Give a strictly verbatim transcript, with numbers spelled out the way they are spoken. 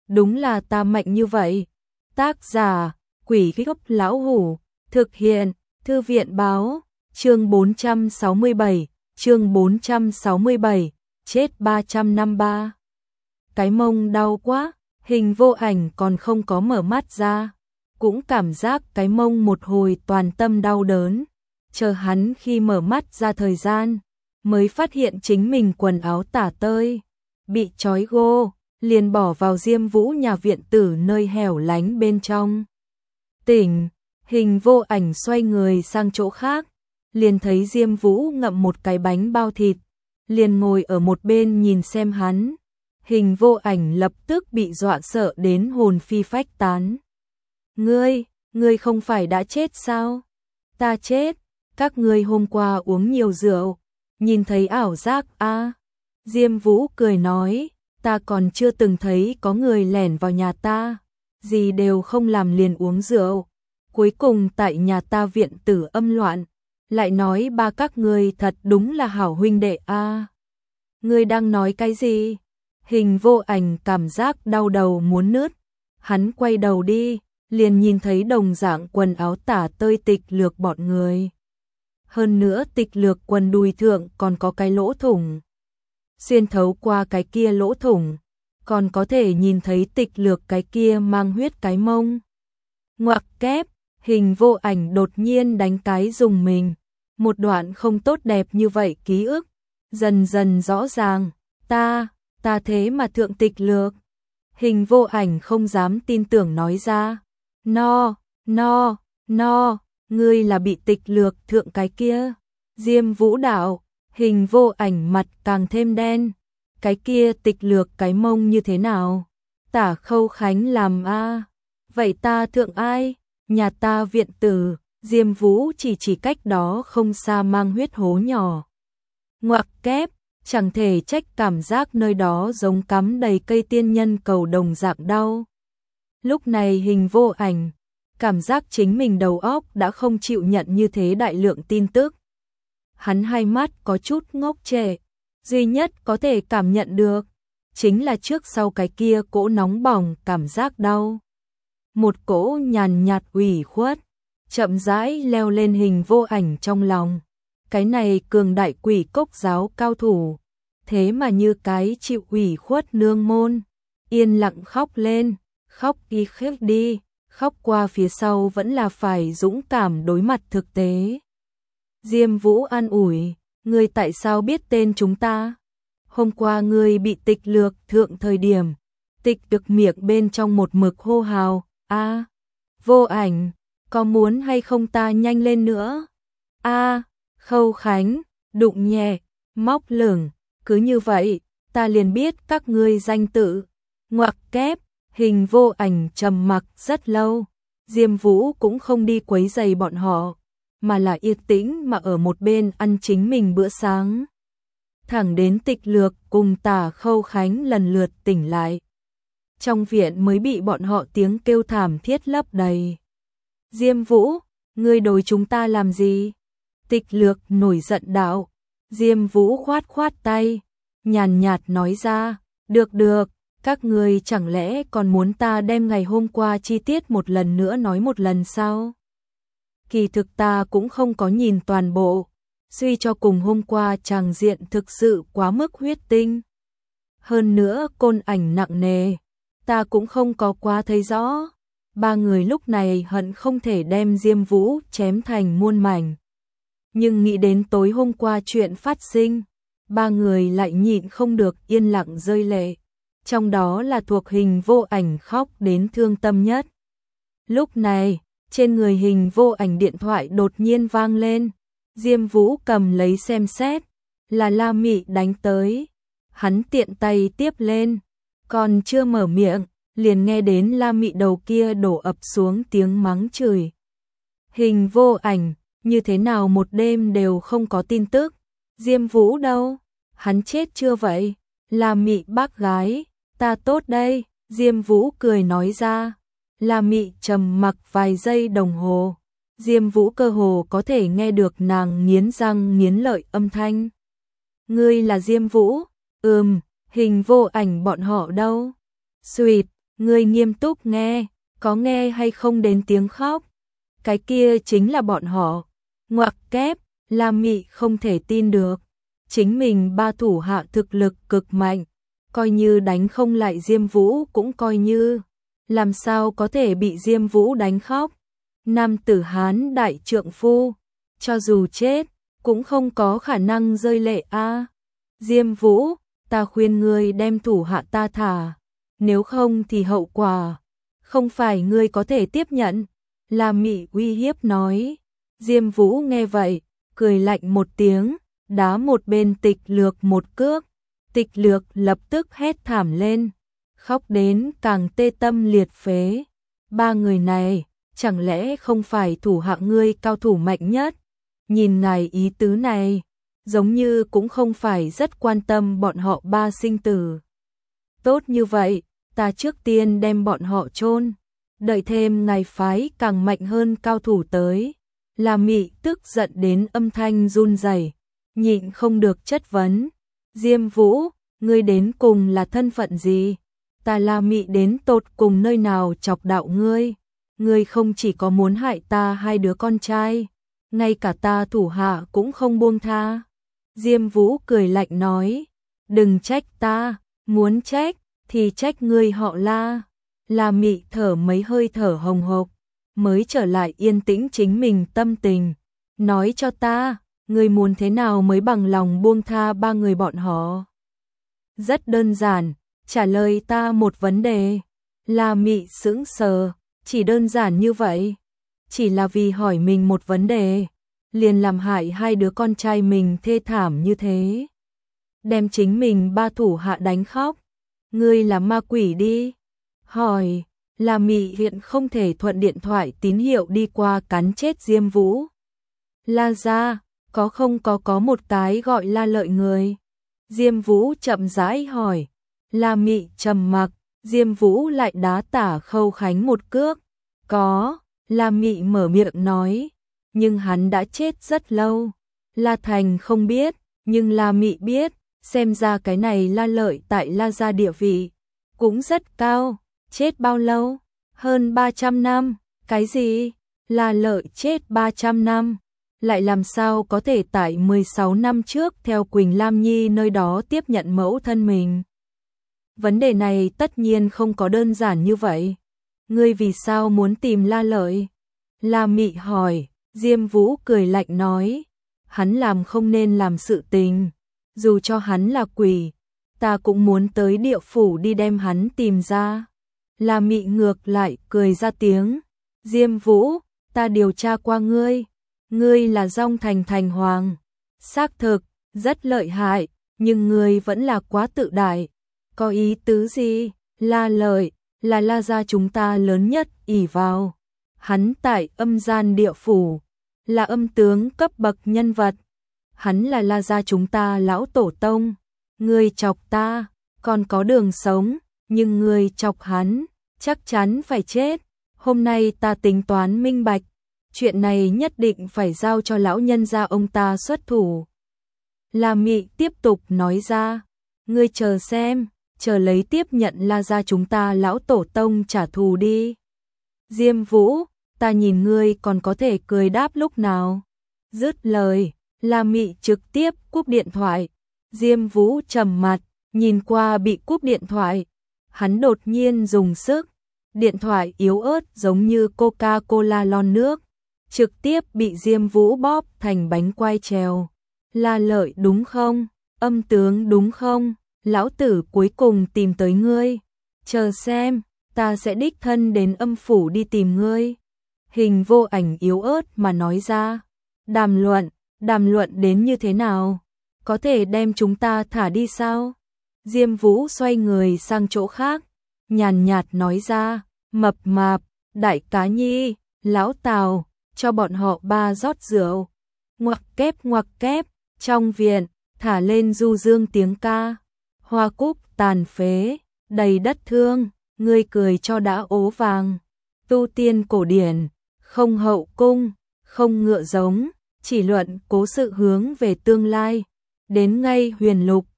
đúng là ta mạnh như vậy. Tác giả, Quỷ Gốc Lão Hủ, thực hiện, Thư viện Báo, chương bốn trăm sáu mươi bảy, chương bốn trăm sáu mươi bảy, chết ba trăm năm mươi ba. Cái mông đau quá, Hình Vô Ảnh còn không có mở mắt ra, cũng cảm giác cái mông một hồi toàn tâm đau đớn. Chờ hắn khi mở mắt ra thời gian, mới phát hiện chính mình quần áo tả tơi, bị trói gô, liền bỏ vào Diêm Vũ nhà viện tử nơi hẻo lánh bên trong. Tỉnh, Hình Vô Ảnh xoay người sang chỗ khác, liền thấy Diêm Vũ ngậm một cái bánh bao thịt, liền ngồi ở một bên nhìn xem hắn. Hình Vô Ảnh lập tức bị dọa sợ đến hồn phi phách tán. Ngươi, ngươi không phải đã chết sao? Ta chết, các ngươi hôm qua uống nhiều rượu, nhìn thấy ảo giác a? À? Diêm Vũ cười nói, ta còn chưa từng thấy có người lẻn vào nhà ta, gì đều không làm liền uống rượu. Cuối cùng tại nhà ta viện tử âm loạn, lại nói ba các ngươi thật đúng là hảo huynh đệ a. À? Ngươi đang nói cái gì? Hình Vô Ảnh cảm giác đau đầu muốn nứt, hắn quay đầu đi, liền nhìn thấy đồng dạng quần áo tả tơi Tịch Lược bọn người. Hơn nữa Tịch Lược quần đùi thượng còn có cái lỗ thủng. Xuyên thấu qua cái kia lỗ thủng, còn có thể nhìn thấy Tịch Lược cái kia mang huyết cái mông. Ngoặc kép, Hình Vô Ảnh đột nhiên đánh cái dùng mình, một đoạn không tốt đẹp như vậy ký ức, dần dần rõ ràng, ta, ta thế mà thượng Tịch Lược. Hình Vô Ảnh không dám tin tưởng nói ra, no, no, no, ngươi là bị Tịch Lược thượng cái kia. Diêm Vũ đạo, Hình Vô Ảnh mặt càng thêm đen, cái kia Tịch Lược cái mông như thế nào? Tả Khâu Khánh làm a. À. Vậy ta thượng ai? Nhà ta viện tử. Diêm Vũ chỉ chỉ cách đó không xa mang huyết hố nhỏ. Ngoặc kép, chẳng thể trách cảm giác nơi đó giống cắm đầy cây tiên nhân cầu đồng dạng đau. Lúc này Hình Vô Ảnh cảm giác chính mình đầu óc đã không chịu nhận như thế đại lượng tin tức. Hắn hai mắt có chút ngốc trệ, duy nhất có thể cảm nhận được chính là trước sau cái kia cỗ nóng bỏng cảm giác đau. Một cỗ nhàn nhạt ủy khuất chậm rãi leo lên Hình Vô Ảnh trong lòng. Cái này cường đại quỷ cốc giáo cao thủ, thế mà như cái chịu ủy khuất nương môn, yên lặng khóc lên, khóc đi khóc đi, khóc qua phía sau vẫn là phải dũng cảm đối mặt thực tế. Diêm Vũ an ủi, ngươi tại sao biết tên chúng ta? Hôm qua ngươi bị Tịch Lược thượng thời điểm, Tịch Lược miệng bên trong một mực hô hào, a, à, Vô Ảnh, có muốn hay không ta nhanh lên nữa? A, à, Khâu Khánh, đụng nhẹ, móc lửng, cứ như vậy, ta liền biết các ngươi danh tự. Ngoặc kép, Hình Vô Ảnh trầm mặc rất lâu, Diêm Vũ cũng không đi quấy rầy bọn họ, mà là yên tĩnh mà ở một bên ăn chính mình bữa sáng. Thẳng đến Tịch Lược cùng Tả Khâu Khánh lần lượt tỉnh lại. Trong viện mới bị bọn họ tiếng kêu thảm thiết lấp đầy. Diêm Vũ, ngươi đối chúng ta làm gì? Tịch Lược nổi giận đạo. Diêm Vũ khoát khoát tay, nhàn nhạt nói ra, được được, các ngươi chẳng lẽ còn muốn ta đem ngày hôm qua chi tiết một lần nữa nói một lần sao? Kỳ thực ta cũng không có nhìn toàn bộ, suy cho cùng hôm qua tràng diện thực sự quá mức huyết tinh. Hơn nữa côn ảnh nặng nề, ta cũng không có quá thấy rõ. Ba người lúc này hận không thể đem Diêm Vũ chém thành muôn mảnh. Nhưng nghĩ đến tối hôm qua chuyện phát sinh, ba người lại nhịn không được yên lặng rơi lệ. Trong đó là thuộc Hình Vô Ảnh khóc đến thương tâm nhất. Lúc này, trên người Hình Vô Ảnh điện thoại đột nhiên vang lên. Diêm Vũ cầm lấy xem xét, là La Mị đánh tới. Hắn tiện tay tiếp lên, còn chưa mở miệng, liền nghe đến La Mị đầu kia đổ ập xuống tiếng mắng chửi. Hình Vô Ảnh, như thế nào một đêm đều không có tin tức? Diêm Vũ đâu? Hắn chết chưa vậy? La Mị bác gái, ta tốt đây, Diêm Vũ cười nói ra. La Mị trầm mặc vài giây đồng hồ. Diêm Vũ cơ hồ có thể nghe được nàng nghiến răng nghiến lợi âm thanh. Ngươi là Diêm Vũ? Ừm, Hình Vô Ảnh bọn họ đâu? Xuyệt, Ngươi nghiêm túc nghe, có nghe hay không đến tiếng khóc? Cái kia chính là bọn họ. Ngoặc kép, La Mị không thể tin được. Chính mình ba thủ hạ thực lực cực mạnh, coi như đánh không lại Diêm Vũ cũng coi như. Làm sao có thể bị Diêm Vũ đánh khóc? Nam tử Hán đại trượng phu, cho dù chết, cũng không có khả năng rơi lệ a. Diêm Vũ, ta khuyên ngươi đem thủ hạ ta thả, nếu không thì hậu quả không phải ngươi có thể tiếp nhận. La Mị uy hiếp nói. Diêm Vũ nghe vậy, cười lạnh một tiếng, đá một bên Tịch Lược một cước. Tịch Lược lập tức hét thảm lên, khóc đến càng tê tâm liệt phế. Ba người này, chẳng lẽ không phải thủ hạ ngươi cao thủ mạnh nhất? Nhìn ngài ý tứ này, giống như cũng không phải rất quan tâm bọn họ ba sinh tử. Tốt như vậy, ta trước tiên đem bọn họ chôn, đợi thêm ngài phái càng mạnh hơn cao thủ tới. La Mị tức giận đến âm thanh run rẩy, nhịn không được chất vấn. Diêm Vũ, ngươi đến cùng là thân phận gì? Ta La Mị đến tột cùng nơi nào chọc đạo ngươi? Ngươi không chỉ có muốn hại ta hai đứa con trai, ngay cả ta thủ hạ cũng không buông tha. Diêm Vũ cười lạnh nói, đừng trách ta, muốn trách thì trách ngươi họ La. La Mị thở mấy hơi thở hồng hộc, mới trở lại yên tĩnh chính mình tâm tình. Nói cho ta, ngươi muốn thế nào mới bằng lòng buông tha ba người bọn họ? Rất đơn giản, trả lời ta một vấn đề. La Mị sững sờ, chỉ đơn giản như vậy? Chỉ là vì hỏi mình một vấn đề, liền làm hại hai đứa con trai mình thê thảm như thế. Đem chính mình ba thủ hạ đánh khóc. Ngươi là ma quỷ đi. Hỏi, La Mị hiện không thể thuận điện thoại tín hiệu đi qua cắn chết Diêm Vũ. La gia, có không có có một cái gọi La Lợi người? Diêm Vũ chậm rãi hỏi. La Mị trầm mặc, Diêm Vũ lại đá tả Khâu Khánh một cước. Có, La Mị mở miệng nói, nhưng hắn đã chết rất lâu. La Thành không biết, nhưng La Mị biết, xem ra cái này La Lợi tại La gia địa vị cũng rất cao. Chết bao lâu? Hơn ba trăm năm. Cái gì? La Lợi chết ba trăm năm? Lại làm sao có thể tại mười sáu năm trước theo Quỳnh Lam Nhi nơi đó tiếp nhận mẫu thân mình? Vấn đề này tất nhiên không có đơn giản như vậy. Ngươi vì sao muốn tìm La Lợi? La Mị hỏi. Diêm Vũ cười lạnh nói, hắn làm không nên làm sự tình, dù cho hắn là quỷ, ta cũng muốn tới địa phủ đi đem hắn tìm ra. La Mị ngược lại cười ra tiếng. Diêm Vũ, ta điều tra qua ngươi, ngươi là Dong Thành thành hoàng, xác thực rất lợi hại, nhưng ngươi vẫn là quá tự đại. Có ý tứ gì? La Lợi là La gia chúng ta lớn nhất ỷ vào, hắn tại âm gian địa phủ là âm tướng cấp bậc nhân vật, hắn là La gia chúng ta lão tổ tông. Ngươi chọc ta còn có đường sống, nhưng ngươi chọc hắn chắc chắn phải chết. Hôm nay ta tính toán minh bạch, chuyện này nhất định phải giao cho lão nhân gia ông ta xuất thủ. La Mị tiếp tục nói ra, ngươi chờ xem, chờ lấy tiếp nhận La gia chúng ta lão tổ tông trả thù đi. Diêm Vũ, ta nhìn ngươi còn có thể cười đáp lúc nào? Dứt lời, La Mị trực tiếp cúp điện thoại. Diêm Vũ trầm mặt, nhìn qua bị cúp điện thoại. Hắn đột nhiên dùng sức, điện thoại yếu ớt giống như Coca-Cola lon nước, trực tiếp bị Diêm Vũ bóp thành bánh quai trèo. La Lợi đúng không? Âm tướng đúng không? Lão tử cuối cùng tìm tới ngươi. Chờ xem, ta sẽ đích thân đến âm phủ đi tìm ngươi. Hình Vô Ảnh yếu ớt mà nói ra. Đàm luận, đàm luận đến như thế nào? Có thể đem chúng ta thả đi sao? Diêm Vũ xoay người sang chỗ khác, nhàn nhạt nói ra, mập mạp, đại cá nhi, lão Tào, cho bọn họ ba rót rượu. Ngoặc kép ngoặc kép, trong viện, thả lên du dương tiếng ca. Hoa cúc tàn phế, đầy đất thương, ngươi cười cho đã ố vàng. Tu tiên cổ điển, không hậu cung, không ngựa giống, chỉ luận cố sự hướng về tương lai. Đến ngay huyền lục,